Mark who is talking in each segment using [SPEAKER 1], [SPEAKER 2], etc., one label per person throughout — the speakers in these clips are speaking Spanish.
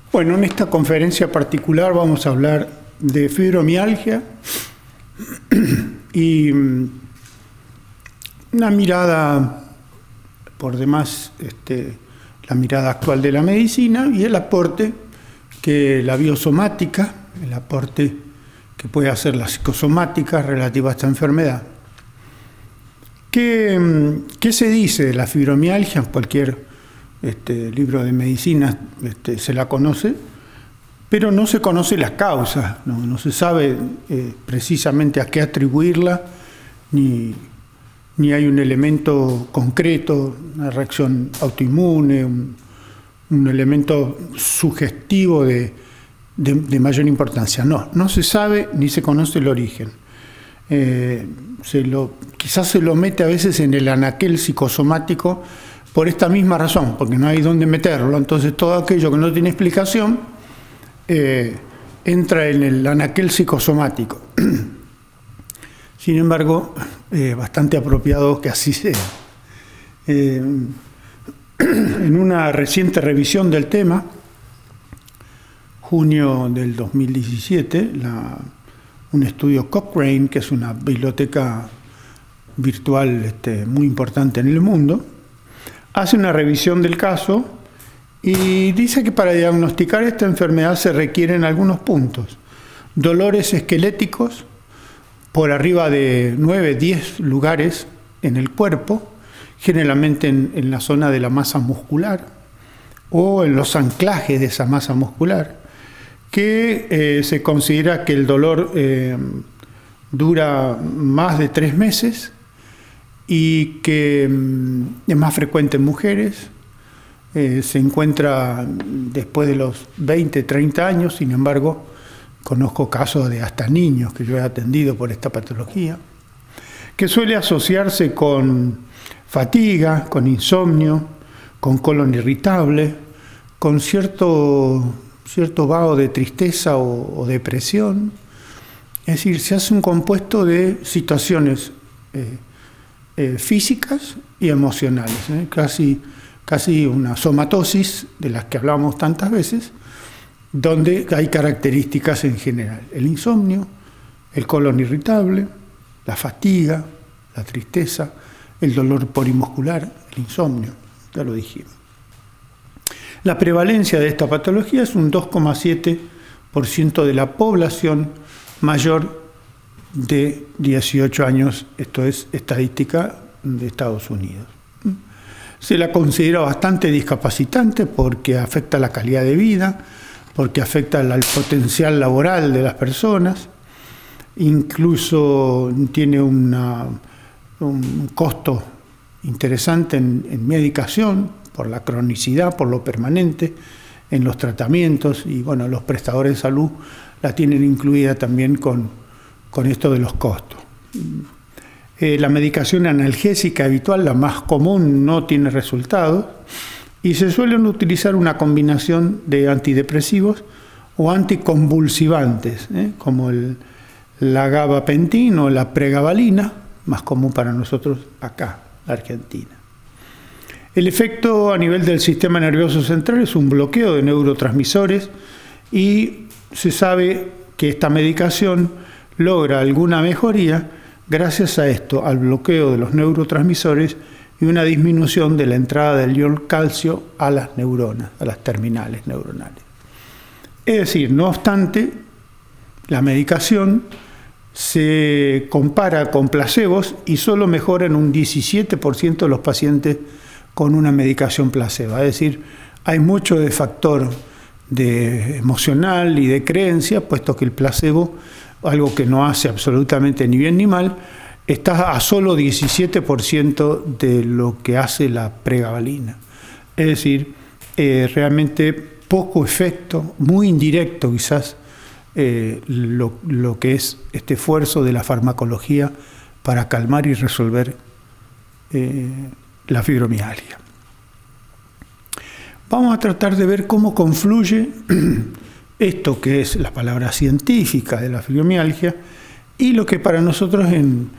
[SPEAKER 1] Bueno, en esta conferencia particular vamos a hablar de fibromialgia y una mirada, por demás, la mirada actual de la medicina y el aporte que la biosomática, el aporte que puede hacer la psicosomática relativa a esta enfermedad. ¿Qué se dice de la fibromialgia? Cualquier libro de medicina se la conoce, pero no se conoce las causas, no se sabe precisamente a qué atribuirla, ni hay un elemento concreto, una reacción autoinmune, un elemento sugestivo de mayor importancia. No se sabe ni se conoce el origen. Quizás se lo mete a veces en el anaquel psicosomático por esta misma razón, porque no hay dónde meterlo. Entonces todo aquello que no tiene explicación entra en el anaquel psicosomático. Sin embargo, bastante apropiado que así sea. En una reciente revisión del tema, junio del 2017, un estudio Cochrane, que es una biblioteca virtual muy importante en el mundo, hace una revisión del caso y dice que para diagnosticar esta enfermedad se requieren algunos puntos. Dolores esqueléticos por arriba de 9-10 lugares en el cuerpo, generalmente en la zona de la masa muscular o en los anclajes de esa masa muscular, que se considera que el dolor dura más de 3 meses y que es más frecuente en mujeres, se encuentra después de los 20, 30 años, sin embargo, conozco casos de hasta niños que yo he atendido por esta patología, que suele asociarse con fatiga, con insomnio, con colon irritable, con cierto vago de tristeza o depresión. Es decir, se hace un compuesto de situaciones físicas y emocionales, casi una somatosis de las que hablamos tantas veces, donde hay características en general: el insomnio, el colon irritable, la fatiga, la tristeza, el dolor polimuscular, el insomnio, ya lo dijimos. La prevalencia de esta patología es un 2,7% de la población mayor de 18 años, esto es estadística de Estados Unidos. Se la considera bastante discapacitante porque afecta la calidad de vida, porque afecta el potencial laboral de las personas, incluso tiene un costo interesante en medicación, por la cronicidad, por lo permanente en los tratamientos, y bueno, los prestadores de salud la tienen incluida también con esto de los costos. La medicación analgésica habitual, la más común, no tiene resultados y se suelen utilizar una combinación de antidepresivos o anticonvulsivantes, como la gabapentin o la pregabalina, más común para nosotros acá, la Argentina. El efecto a nivel del sistema nervioso central es un bloqueo de neurotransmisores y se sabe que esta medicación logra alguna mejoría gracias a esto, al bloqueo de los neurotransmisores y una disminución de la entrada del ion calcio a las neuronas, a las terminales neuronales. Es decir, no obstante, la medicación se compara con placebos y solo mejora en un 17% de los pacientes con una medicación placebo. Es decir, hay mucho de factor emocional y de creencia, puesto que el placebo, algo que no hace absolutamente ni bien ni mal, está a solo 17% de lo que hace la pregabalina. Es decir, realmente poco efecto, muy indirecto quizás, lo que es este esfuerzo de la farmacología para calmar y resolver la fibromialgia. Vamos a tratar de ver cómo confluye esto que es la palabra científica de la fibromialgia y lo que para nosotros en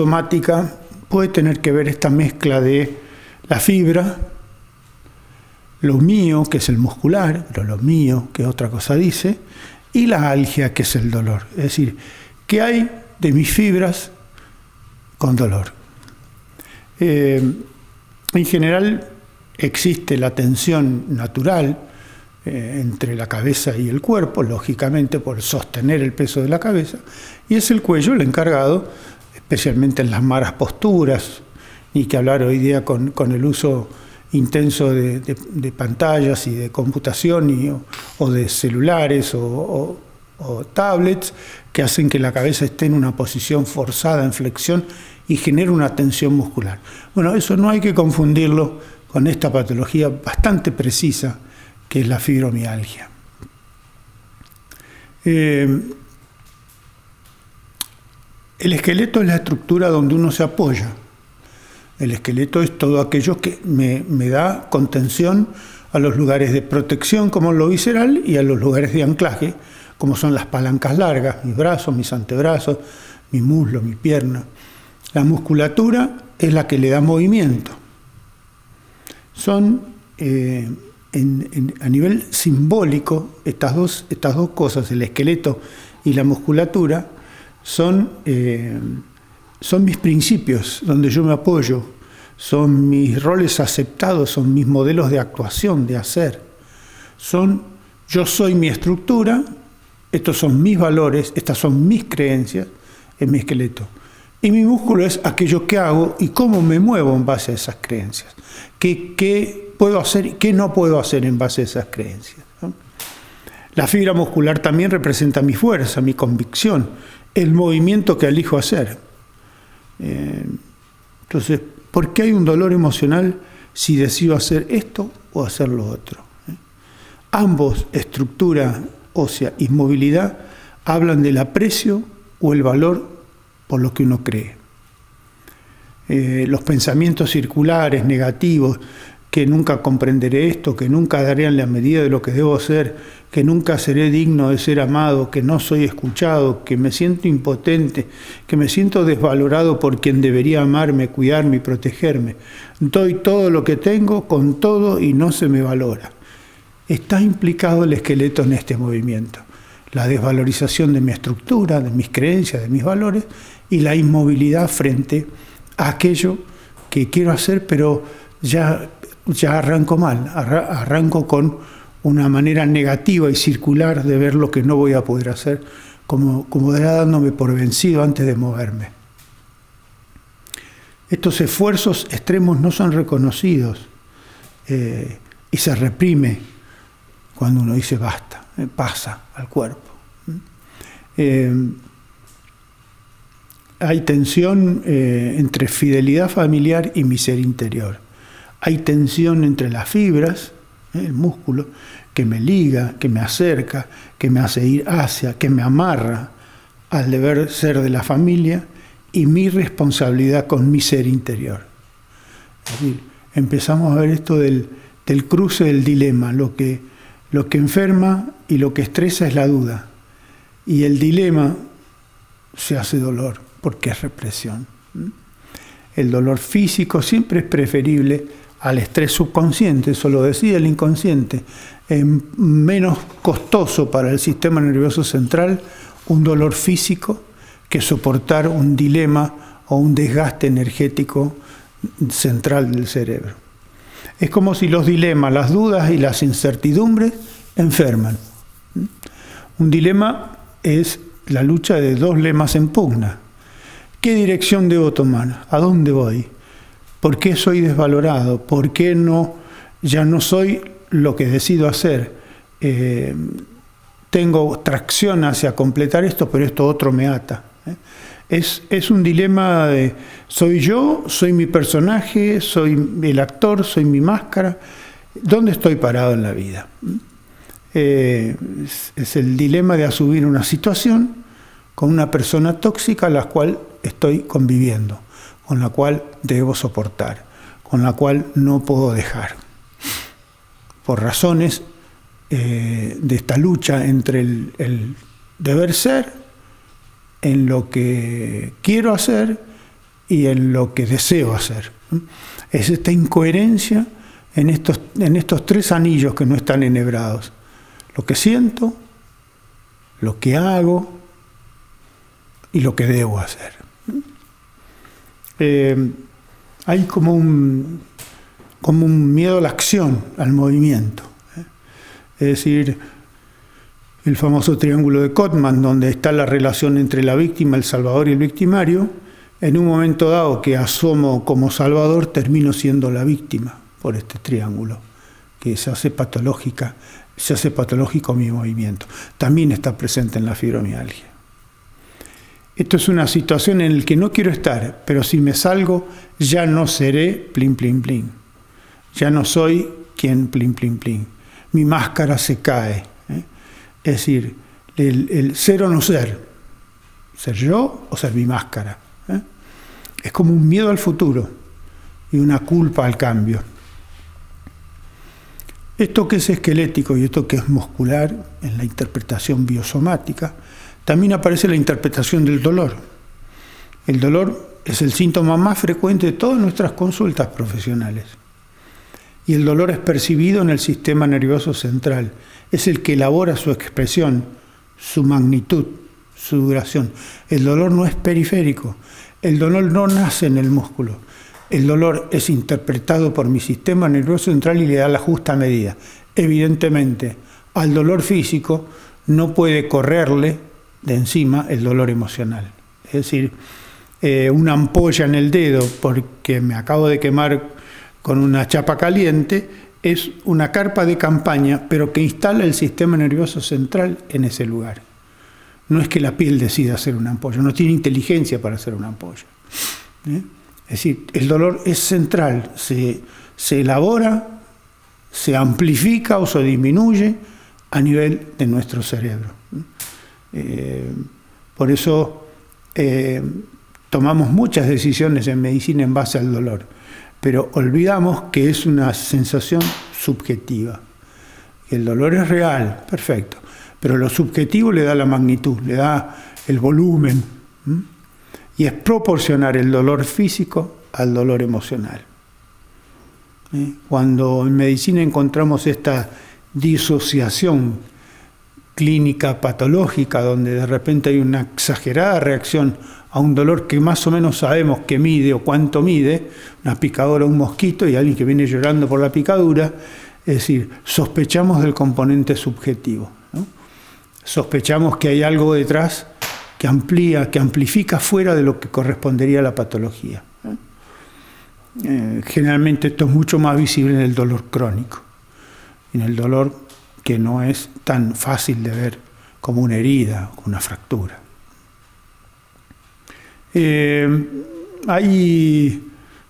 [SPEAKER 1] biosomática puede tener que ver esta mezcla de la fibra, lo mío, que es el muscular, pero lo mío, que otra cosa dice, y la algia, que es el dolor. Es decir, ¿qué hay de mis fibras con dolor? En general existe la tensión natural entre la cabeza y el cuerpo, lógicamente por sostener el peso de la cabeza, y es el cuello el encargado, especialmente en las malas posturas, ni que hablar hoy día con el uso intenso de pantallas y de computación o de celulares o tablets, que hacen que la cabeza esté en una posición forzada, en flexión, y genera una tensión muscular. Bueno, eso no hay que confundirlo con esta patología bastante precisa, que es la fibromialgia. El esqueleto es la estructura donde uno se apoya. El esqueleto es todo aquello que me da contención a los lugares de protección, como lo visceral, y a los lugares de anclaje, como son las palancas largas, mis brazos, mis antebrazos, mi muslo, mi pierna. La musculatura es la que le da movimiento. Son, a nivel simbólico, estas dos cosas, el esqueleto y la musculatura, son mis principios, donde yo me apoyo, son mis roles aceptados, son mis modelos de actuación, de hacer. Yo soy mi estructura, estos son mis valores, estas son mis creencias, en mi esqueleto. Y mi músculo es aquello que hago y cómo me muevo en base a esas creencias. ¿Qué puedo hacer y qué no puedo hacer en base a esas creencias? ¿No? La fibra muscular también representa mi fuerza, mi convicción, el movimiento que elijo hacer. Entonces, ¿por qué hay un dolor emocional si decido hacer esto o hacer lo otro? Ambos, estructura ósea y movilidad, hablan del aprecio o el valor por lo que uno cree. Los pensamientos circulares, negativos, que nunca comprenderé esto, que nunca daré en la medida de lo que debo ser, que nunca seré digno de ser amado, que no soy escuchado, que me siento impotente, que me siento desvalorado por quien debería amarme, cuidarme y protegerme. Doy todo lo que tengo con todo y no se me valora. Está implicado el esqueleto en este movimiento. La desvalorización de mi estructura, de mis creencias, de mis valores, y la inmovilidad frente a aquello que quiero hacer, pero ya arranco mal, arranco con una manera negativa y circular de ver lo que no voy a poder hacer, como dándome por vencido antes de moverme. Estos esfuerzos extremos no son reconocidos y se reprime cuando uno dice basta, pasa al cuerpo. Hay tensión entre fidelidad familiar y mi ser interior. Hay tensión entre las fibras, el músculo, que me liga, que me acerca, que me hace ir hacia, que me amarra al deber ser de la familia y mi responsabilidad con mi ser interior. Es decir, empezamos a ver esto del cruce del dilema. Lo que enferma y lo que estresa es la duda. Y el dilema se hace dolor, porque es represión. El dolor físico siempre es preferible al estrés subconsciente, eso lo decía el inconsciente. Es menos costoso para el sistema nervioso central un dolor físico que soportar un dilema o un desgaste energético central del cerebro. Es como si los dilemas, las dudas y las incertidumbres enferman. Un dilema es la lucha de dos lemas en pugna. ¿Qué dirección debo tomar? ¿A dónde voy? ¿Por qué soy desvalorado? ¿Por qué ya no soy lo que decido hacer? Tengo tracción hacia completar esto, pero esto otro me ata. Es un dilema de soy yo, soy mi personaje, soy el actor, soy mi máscara. ¿Dónde estoy parado en la vida? Es el dilema de asumir una situación con una persona tóxica a la cual estoy conviviendo, con la cual debo soportar, con la cual no puedo dejar. Por razones de esta lucha entre el deber ser, en lo que quiero hacer y en lo que deseo hacer. Es esta incoherencia en estos tres anillos que no están enhebrados. Lo que siento, lo que hago y lo que debo hacer. Hay como un miedo a la acción, al movimiento. Es decir, el famoso triángulo de Cotman, donde está la relación entre la víctima, el salvador y el victimario. En un momento dado que asomo como salvador, termino siendo la víctima por este triángulo, que se hace patológico mi movimiento. También está presente en la fibromialgia. Esto es una situación en la que no quiero estar, pero si me salgo, ya no seré plin, plin, plin. Ya no soy quien plin, plin, plin. Mi máscara se cae. Es decir, el ser o no ser. Ser yo o ser mi máscara. Es como un miedo al futuro y una culpa al cambio. Esto que es esquelético y esto que es muscular en la interpretación biosomática, también aparece la interpretación del dolor. El dolor es el síntoma más frecuente de todas nuestras consultas profesionales. Y el dolor es percibido en el sistema nervioso central. Es el que elabora su expresión, su magnitud, su duración. El dolor no es periférico. El dolor no nace en el músculo. El dolor es interpretado por mi sistema nervioso central y le da la justa medida. Evidentemente, al dolor físico no puede correrle de encima el dolor emocional. Es decir, una ampolla en el dedo porque me acabo de quemar con una chapa caliente es una carpa de campaña, pero que instala el sistema nervioso central en ese lugar. No es que la piel decida hacer una ampolla, no tiene inteligencia para hacer una ampolla. Es decir, el dolor es central, se elabora, se amplifica o se disminuye a nivel de nuestro cerebro. Por eso tomamos muchas decisiones en medicina en base al dolor, pero olvidamos que es una sensación subjetiva. El dolor es real, perfecto, pero lo subjetivo le da la magnitud, le da el volumen, y es proporcionar el dolor físico al dolor emocional. Cuando en medicina encontramos esta disociación clínica patológica, donde de repente hay una exagerada reacción a un dolor que más o menos sabemos qué mide o cuánto mide, una picadura, un mosquito y alguien que viene llorando por la picadura, es decir, sospechamos del componente subjetivo, ¿no? Sospechamos que hay algo detrás que amplía, que amplifica fuera de lo que correspondería a la patología. Generalmente esto es mucho más visible en el dolor crónico, en el dolor que no es tan fácil de ver como una herida o una fractura. Hay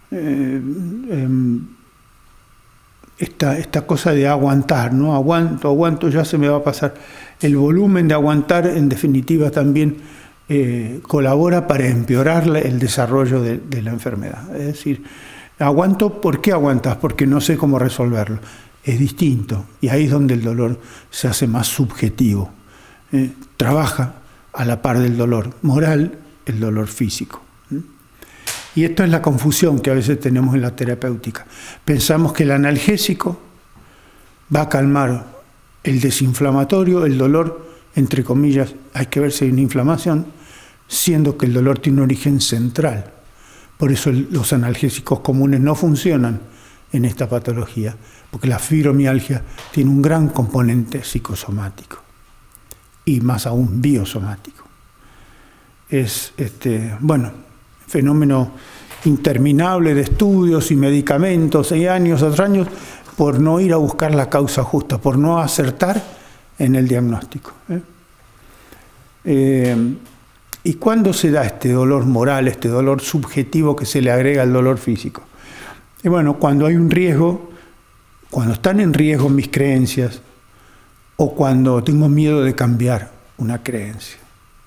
[SPEAKER 1] esta cosa de aguantar, ¿no? Aguanto, ya se me va a pasar. El volumen de aguantar, en definitiva, también colabora para empeorar el desarrollo de la enfermedad. Es decir, aguanto, ¿por qué aguantas? Porque no sé cómo resolverlo. Es distinto, y ahí es donde el dolor se hace más subjetivo. Trabaja a la par del dolor moral, el dolor físico. Y esto es la confusión que a veces tenemos en la terapéutica. Pensamos que el analgésico va a calmar el desinflamatorio, el dolor, entre comillas, hay que ver si hay una inflamación, siendo que el dolor tiene un origen central. Por eso los analgésicos comunes no funcionan en esta patología, porque la fibromialgia tiene un gran componente psicosomático y más aún biosomático. Es fenómeno interminable de estudios y medicamentos y años tras años por no ir a buscar la causa justa, por no acertar en el diagnóstico. ¿Y cuándo se da este dolor moral, este dolor subjetivo que se le agrega al dolor físico? Y bueno, cuando hay un riesgo, cuando están en riesgo mis creencias o cuando tengo miedo de cambiar una creencia.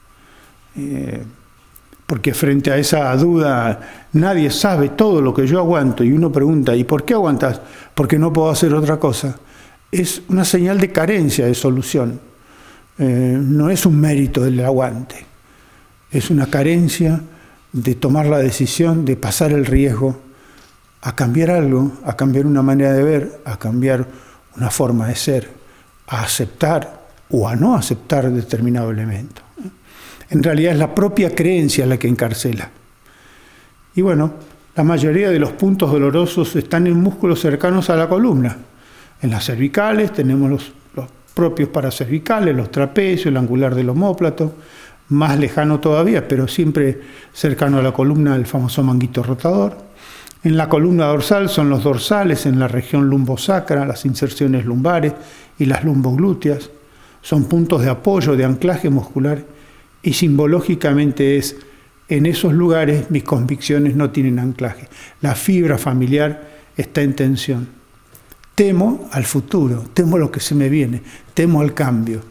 [SPEAKER 1] Porque frente a esa duda, nadie sabe todo lo que yo aguanto y uno pregunta, ¿y por qué aguantas? Porque no puedo hacer otra cosa. Es una señal de carencia de solución. No es un mérito del aguante. Es una carencia de tomar la decisión de pasar el riesgo a cambiar algo, a cambiar una manera de ver, a cambiar una forma de ser, a aceptar o a no aceptar determinado elemento. En realidad es la propia creencia la que encarcela. Y bueno, la mayoría de los puntos dolorosos están en músculos cercanos a la columna. En las cervicales tenemos los propios paracervicales, los trapecios, el angular del omóplato, más lejano todavía, pero siempre cercano a la columna, el famoso manguito rotador. En la columna dorsal son los dorsales, en la región lumbosacra, las inserciones lumbares y las lumboglúteas. Son puntos de apoyo, de anclaje muscular, y simbológicamente es, en esos lugares mis convicciones no tienen anclaje. La fibra familiar está en tensión. Temo al futuro, temo lo que se me viene, temo al cambio.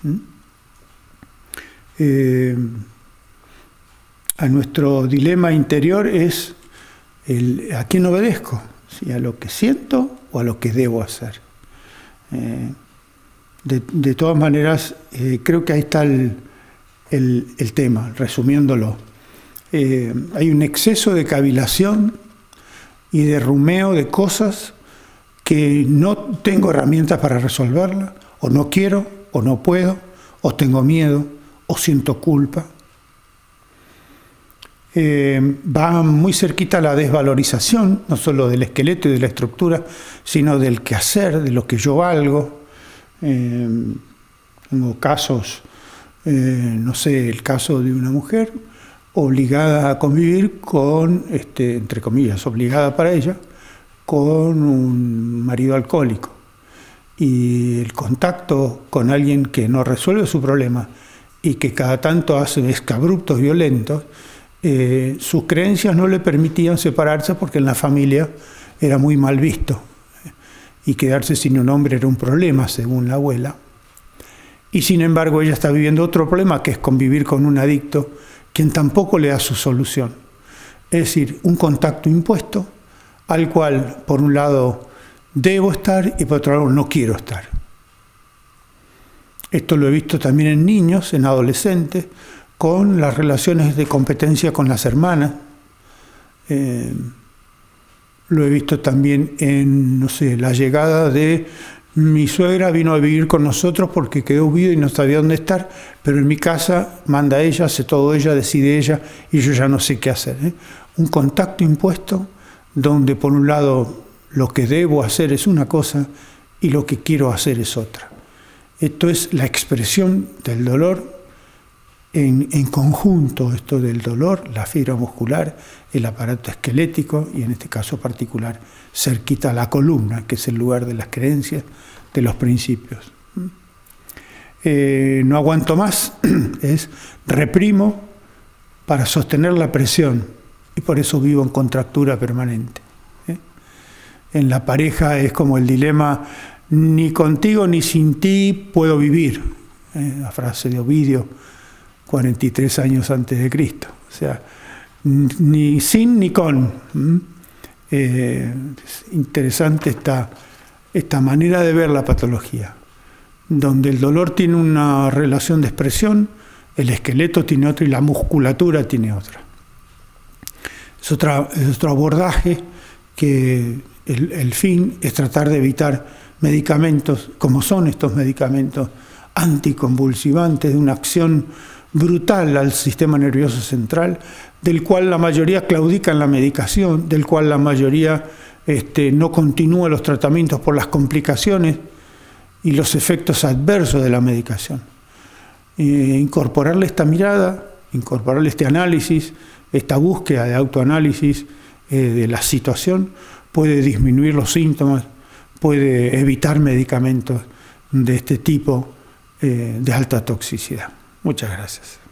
[SPEAKER 1] A nuestro dilema interior es ¿a quién obedezco? ¿Sí? ¿A lo que siento o a lo que debo hacer? De todas maneras, creo que ahí está el tema, resumiéndolo. Hay un exceso de cavilación y de rumeo de cosas que no tengo herramientas para resolverla, o no quiero, o no puedo, o tengo miedo, o siento culpa. Va muy cerquita a la desvalorización, no solo del esqueleto y de la estructura, sino del quehacer, de lo que yo valgo. Tengo casos, no sé, el caso de una mujer obligada a convivir con, entre comillas, obligada para ella, con un marido alcohólico. Y el contacto con alguien que no resuelve su problema y que cada tanto hace exabruptos violentos, sus creencias no le permitían separarse porque en la familia era muy mal visto. Y quedarse sin un hombre era un problema, según la abuela. Y sin embargo ella está viviendo otro problema, que es convivir con un adicto, quien tampoco le da su solución. Es decir, un contacto impuesto, al cual, por un lado, debo estar y por otro lado, no quiero estar. Esto lo he visto también en niños, en adolescentes, con las relaciones de competencia con las hermanas. Lo he visto también en, no sé, la llegada de mi suegra vino a vivir con nosotros porque quedó viuda y no sabía dónde estar, pero en mi casa manda ella, hace todo ella, decide ella y yo ya no sé qué hacer. Un contacto impuesto donde por un lado lo que debo hacer es una cosa y lo que quiero hacer es otra. Esto es la expresión del dolor en conjunto, esto del dolor, la fibra muscular, el aparato esquelético y en este caso particular cerquita a la columna, que es el lugar de las creencias, de los principios. No aguanto más, es reprimo para sostener la presión y por eso vivo en contractura permanente. En la pareja es como el dilema, ni contigo ni sin ti puedo vivir, la frase de Ovidio, 43 años antes de Cristo. O sea, ni sin ni con. Es interesante esta manera de ver la patología, donde el dolor tiene una relación de expresión, el esqueleto tiene otra y la musculatura tiene otra. Es otro abordaje que el fin es tratar de evitar medicamentos, como son estos medicamentos anticonvulsivantes, de una acción brutal al sistema nervioso central, del cual la mayoría claudica en la medicación, del cual la mayoría no continúa los tratamientos por las complicaciones y los efectos adversos de la medicación. Incorporarle esta mirada, incorporarle este análisis, esta búsqueda de autoanálisis de la situación, puede disminuir los síntomas, puede evitar medicamentos de este tipo de alta toxicidad. Muchas gracias.